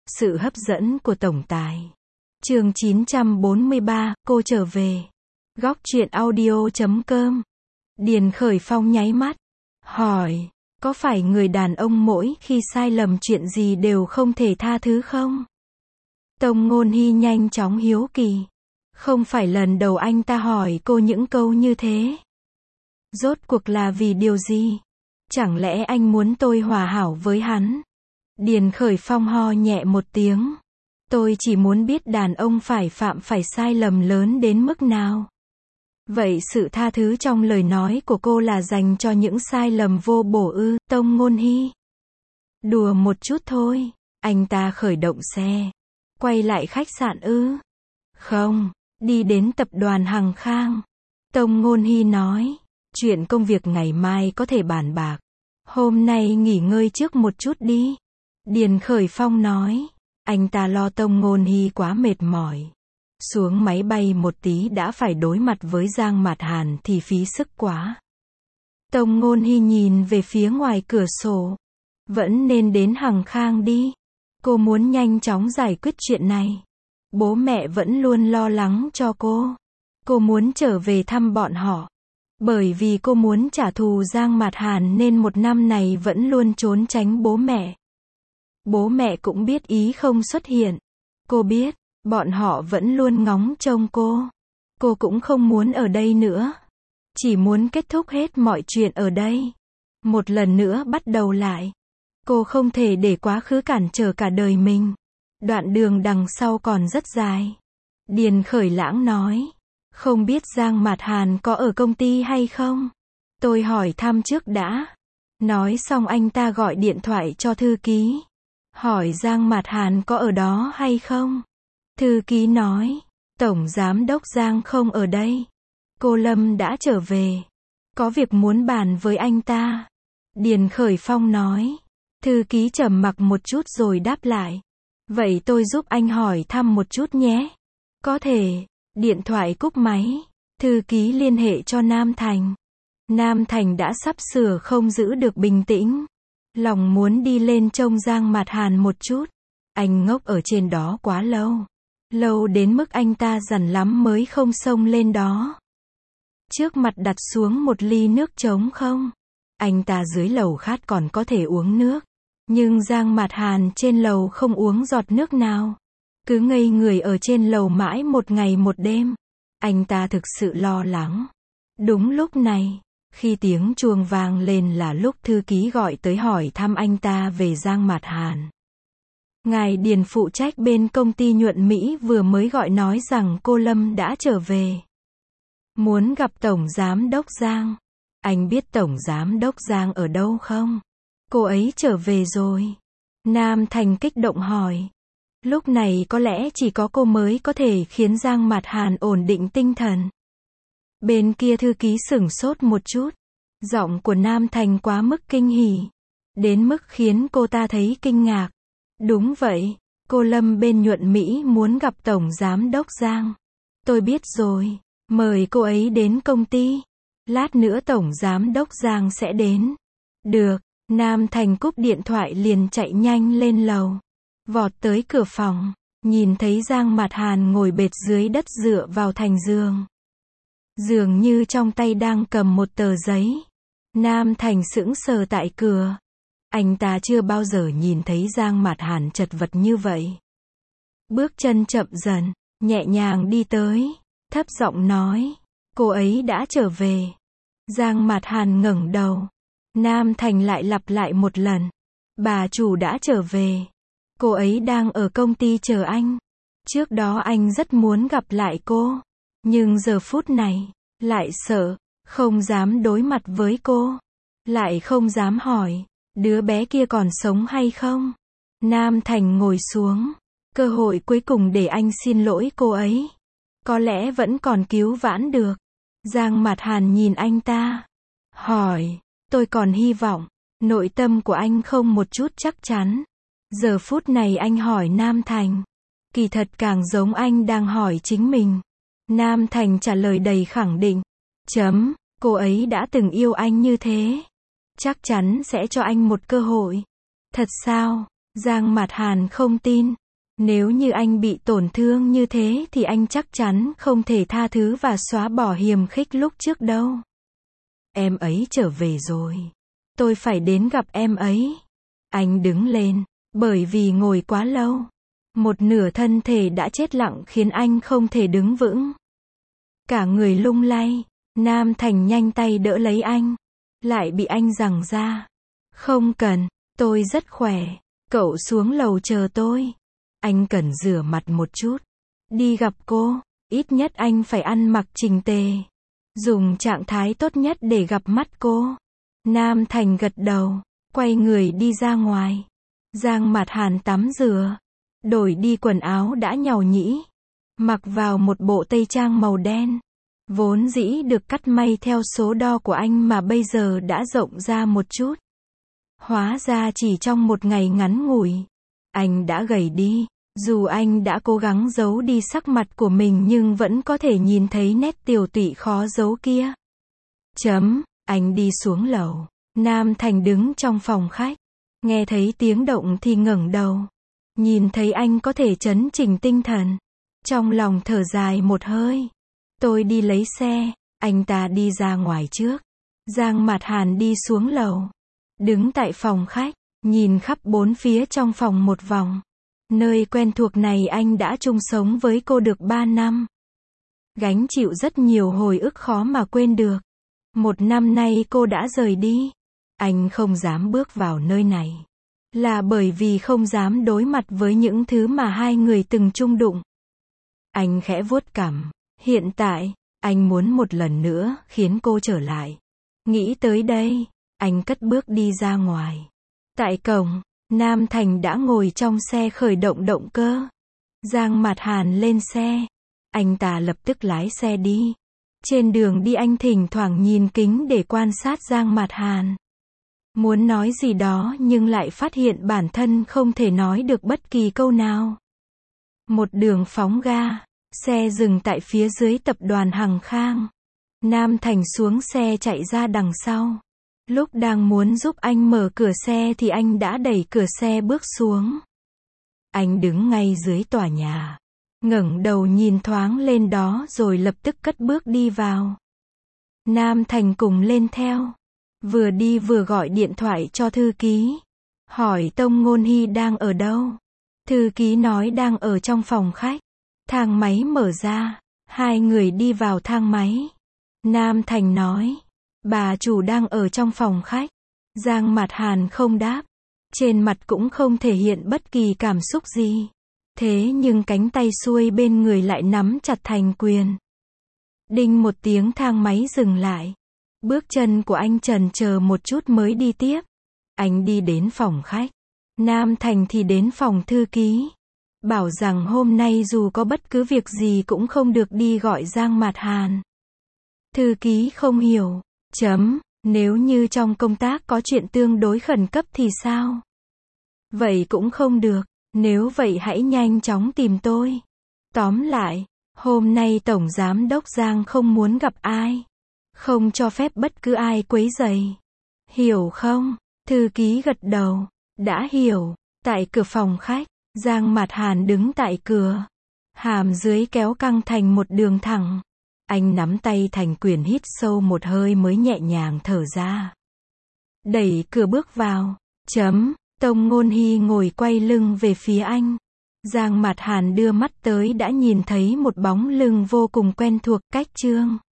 Sự hấp dẫn của tổng tài. Chương 943, cô trở về. Góc truyện audio.com. Điền Khởi Phong nháy mắt, hỏi, có phải người đàn ông mỗi khi sai lầm chuyện gì đều không thể tha thứ không? Tông Ngôn Hy nhanh chóng hiếu kỳ. Không phải lần đầu anh ta hỏi cô những câu như thế. Rốt cuộc là vì điều gì? Chẳng lẽ anh muốn tôi hòa hảo với hắn? Điền Khởi Phong ho nhẹ một tiếng. Tôi chỉ muốn biết đàn ông phạm phải sai lầm lớn đến mức nào. Vậy sự tha thứ trong lời nói của cô là dành cho những sai lầm vô bổ ư? Tông Ngôn Hy. Đùa một chút thôi. Anh ta khởi động xe. Quay lại khách sạn ư? Không, đi đến tập đoàn Hằng Khang. Tông Ngôn Hy nói. Chuyện công việc ngày mai có thể bàn bạc. Hôm nay nghỉ ngơi trước một chút đi. Điền Khởi Phong nói. Anh ta lo Tông Ngôn Hy quá mệt mỏi. Xuống máy bay một tí đã phải đối mặt với Giang Mạt Hàn thì phí sức quá. Tông Ngôn Hy nhìn về phía ngoài cửa sổ. Vẫn nên đến Hằng Khang đi. Cô muốn nhanh chóng giải quyết chuyện này. Bố mẹ vẫn luôn lo lắng cho cô. Cô muốn trở về thăm bọn họ. Bởi vì cô muốn trả thù Giang Mạt Hàn nên một năm này vẫn luôn trốn tránh bố mẹ. Bố mẹ cũng biết ý không xuất hiện. Cô biết, bọn họ vẫn luôn ngóng trông cô. Cô cũng không muốn ở đây nữa. Chỉ muốn kết thúc hết mọi chuyện ở đây. Một lần nữa bắt đầu lại. Cô không thể để quá khứ cản trở cả đời mình. Đoạn đường đằng sau còn rất dài. Điền Khởi Lãng nói. Không biết Giang Mạt Hàn có ở công ty hay không? Tôi hỏi thăm trước đã. Nói xong anh ta gọi điện thoại cho thư ký. Hỏi Giang Mạt Hàn có ở đó hay không? Thư ký nói. Tổng giám đốc Giang không ở đây. Cô Lâm đã trở về. Có việc muốn bàn với anh ta. Điền Khởi Phong nói. Thư ký trầm mặc một chút rồi đáp lại. Vậy tôi giúp anh hỏi thăm một chút nhé. Có thể. Điện thoại cúp máy. Thư ký liên hệ cho Nam Thành. Nam Thành đã sắp sửa không giữ được bình tĩnh. Lòng muốn đi lên trông Giang Mạt Hàn một chút. Anh ngốc ở trên đó quá lâu. Lâu đến mức anh ta dằn lắm mới không xông lên đó. Trước mặt đặt xuống một ly nước trống không. Anh ta dưới lầu khát còn có thể uống nước. Nhưng Giang Mạt Hàn trên lầu không uống giọt nước nào. Cứ ngây người ở trên lầu mãi một ngày một đêm. Anh ta thực sự lo lắng. Đúng lúc này, khi tiếng chuông vang lên là lúc thư ký gọi tới hỏi thăm anh ta về Giang Mạt Hàn. Ngài Điền phụ trách bên công ty nhuận Mỹ vừa mới gọi nói rằng cô Lâm đã trở về. Muốn gặp Tổng Giám đốc Giang. Anh biết Tổng Giám đốc Giang ở đâu không? Cô ấy trở về rồi. Nam Thành kích động hỏi. Lúc này có lẽ chỉ có cô mới có thể khiến Giang Mạt Hàn ổn định tinh thần. Bên kia thư ký sửng sốt một chút. Giọng của Nam Thành quá mức kinh hỉ. Đến mức khiến cô ta thấy kinh ngạc. Đúng vậy, cô Lâm bên nhuận Mỹ muốn gặp Tổng Giám đốc Giang. Tôi biết rồi, mời cô ấy đến công ty. Lát nữa Tổng Giám đốc Giang sẽ đến. Được, Nam Thành cúp điện thoại liền chạy nhanh lên lầu. Vọt tới cửa phòng, nhìn thấy Giang Mạt Hàn ngồi bệt dưới đất dựa vào thành giường. Dường như trong tay đang cầm một tờ giấy. Nam Thành sững sờ tại cửa. Anh ta chưa bao giờ nhìn thấy Giang Mạt Hàn chật vật như vậy. Bước chân chậm dần, nhẹ nhàng đi tới, thấp giọng nói. Cô ấy đã trở về. Giang Mạt Hàn ngẩng đầu. Nam Thành lại lặp lại một lần. Bà chủ đã trở về. Cô ấy đang ở công ty chờ anh. Trước đó anh rất muốn gặp lại cô. Nhưng giờ phút này, lại sợ, không dám đối mặt với cô. Lại không dám hỏi, đứa bé kia còn sống hay không? Nam Thành ngồi xuống. Cơ hội cuối cùng để anh xin lỗi cô ấy. Có lẽ vẫn còn cứu vãn được. Giang Mạt Hàn nhìn anh ta. Hỏi, tôi còn hy vọng. Nội tâm của anh không một chút chắc chắn. Giờ phút này anh hỏi Nam Thành. Kỳ thật càng giống anh đang hỏi chính mình. Nam Thành trả lời đầy khẳng định. Cô ấy đã từng yêu anh như thế. Chắc chắn sẽ cho anh một cơ hội. Thật sao? Giang Mạt Hàn không tin. Nếu như anh bị tổn thương như thế thì anh chắc chắn không thể tha thứ và xóa bỏ hiềm khích lúc trước đâu. Em ấy trở về rồi. Tôi phải đến gặp em ấy. Anh đứng lên, bởi vì ngồi quá lâu. Một nửa thân thể đã chết lặng khiến anh không thể đứng vững. Cả người lung lay, Nam Thành nhanh tay đỡ lấy anh. Lại bị anh giằng ra. Không cần, tôi rất khỏe. Cậu xuống lầu chờ tôi. Anh cần rửa mặt một chút. Đi gặp cô, ít nhất anh phải ăn mặc chỉnh tề. Dùng trạng thái tốt nhất để gặp mắt cô. Nam Thành gật đầu, quay người đi ra ngoài. Giang Mạt Hàn tắm rửa, đổi đi quần áo đã nhàu nhĩ, mặc vào một bộ tây trang màu đen, vốn dĩ được cắt may theo số đo của anh mà bây giờ đã rộng ra một chút. Hóa ra chỉ trong một ngày ngắn ngủi, anh đã gầy đi. Dù anh đã cố gắng giấu đi sắc mặt của mình nhưng vẫn có thể nhìn thấy nét tiều tụy khó giấu kia. Anh đi xuống lầu. Nam Thành đứng trong phòng khách. Nghe thấy tiếng động thì ngẩng đầu. Nhìn thấy anh có thể trấn chỉnh tinh thần. Trong lòng thở dài một hơi. Tôi đi lấy xe. Anh ta đi ra ngoài trước. Giang Mạt Hàn đi xuống lầu. Đứng tại phòng khách. Nhìn khắp bốn phía trong phòng một vòng. Nơi quen thuộc này anh đã chung sống với cô được 3 năm. Gánh chịu rất nhiều hồi ức khó mà quên được. 1 năm nay cô đã rời đi. Anh không dám bước vào nơi này. Là bởi vì không dám đối mặt với những thứ mà hai người từng chung đụng. Anh khẽ vuốt cằm. Hiện tại, anh muốn một lần nữa khiến cô trở lại. Nghĩ tới đây, anh cất bước đi ra ngoài. Tại cổng, Nam Thành đã ngồi trong xe khởi động động cơ. Giang Mạt Hàn lên xe. Anh ta lập tức lái xe đi. Trên đường đi anh thỉnh thoảng nhìn kính để quan sát Giang Mạt Hàn. Muốn nói gì đó nhưng lại phát hiện bản thân không thể nói được bất kỳ câu nào. Một đường phóng ga. Xe dừng tại phía dưới tập đoàn Hằng Khang. Nam Thành xuống xe chạy ra đằng sau. Lúc đang muốn giúp anh mở cửa xe thì anh đã đẩy cửa xe bước xuống. Anh đứng ngay dưới tòa nhà. Ngẩng đầu nhìn thoáng lên đó rồi lập tức cất bước đi vào. Nam Thành cùng lên theo. Vừa đi vừa gọi điện thoại cho thư ký. Hỏi Tông Ngôn Hy đang ở đâu. Thư ký nói đang ở trong phòng khách. Thang máy mở ra. Hai người đi vào thang máy. Nam Thành nói. Bà chủ đang ở trong phòng khách. Giang Mạt Hàn không đáp. Trên mặt cũng không thể hiện bất kỳ cảm xúc gì. Thế nhưng cánh tay xuôi bên người lại nắm chặt thành quyền. Đinh một tiếng thang máy dừng lại. Bước chân của anh chần chờ một chút mới đi tiếp. Anh đi đến phòng khách. Nam Thành thì đến phòng thư ký. Bảo rằng hôm nay dù có bất cứ việc gì cũng không được đi gọi Giang Mạt Hàn. Thư ký không hiểu. Nếu như trong công tác có chuyện tương đối khẩn cấp thì sao? Vậy cũng không được. Nếu vậy hãy nhanh chóng tìm tôi. Tóm lại, hôm nay Tổng Giám đốc Giang không muốn gặp ai. Không cho phép bất cứ ai quấy rầy. Hiểu không? Thư ký gật đầu. Đã hiểu. Tại cửa phòng khách, Giang Mạt Hàn đứng tại cửa. Hàm dưới kéo căng thành một đường thẳng. Anh nắm tay thành quyền hít sâu một hơi mới nhẹ nhàng thở ra. Đẩy cửa bước vào. Tông Ngôn Hy ngồi quay lưng về phía anh. Giang Mạt Hàn đưa mắt tới đã nhìn thấy một bóng lưng vô cùng quen thuộc, Cách Trương.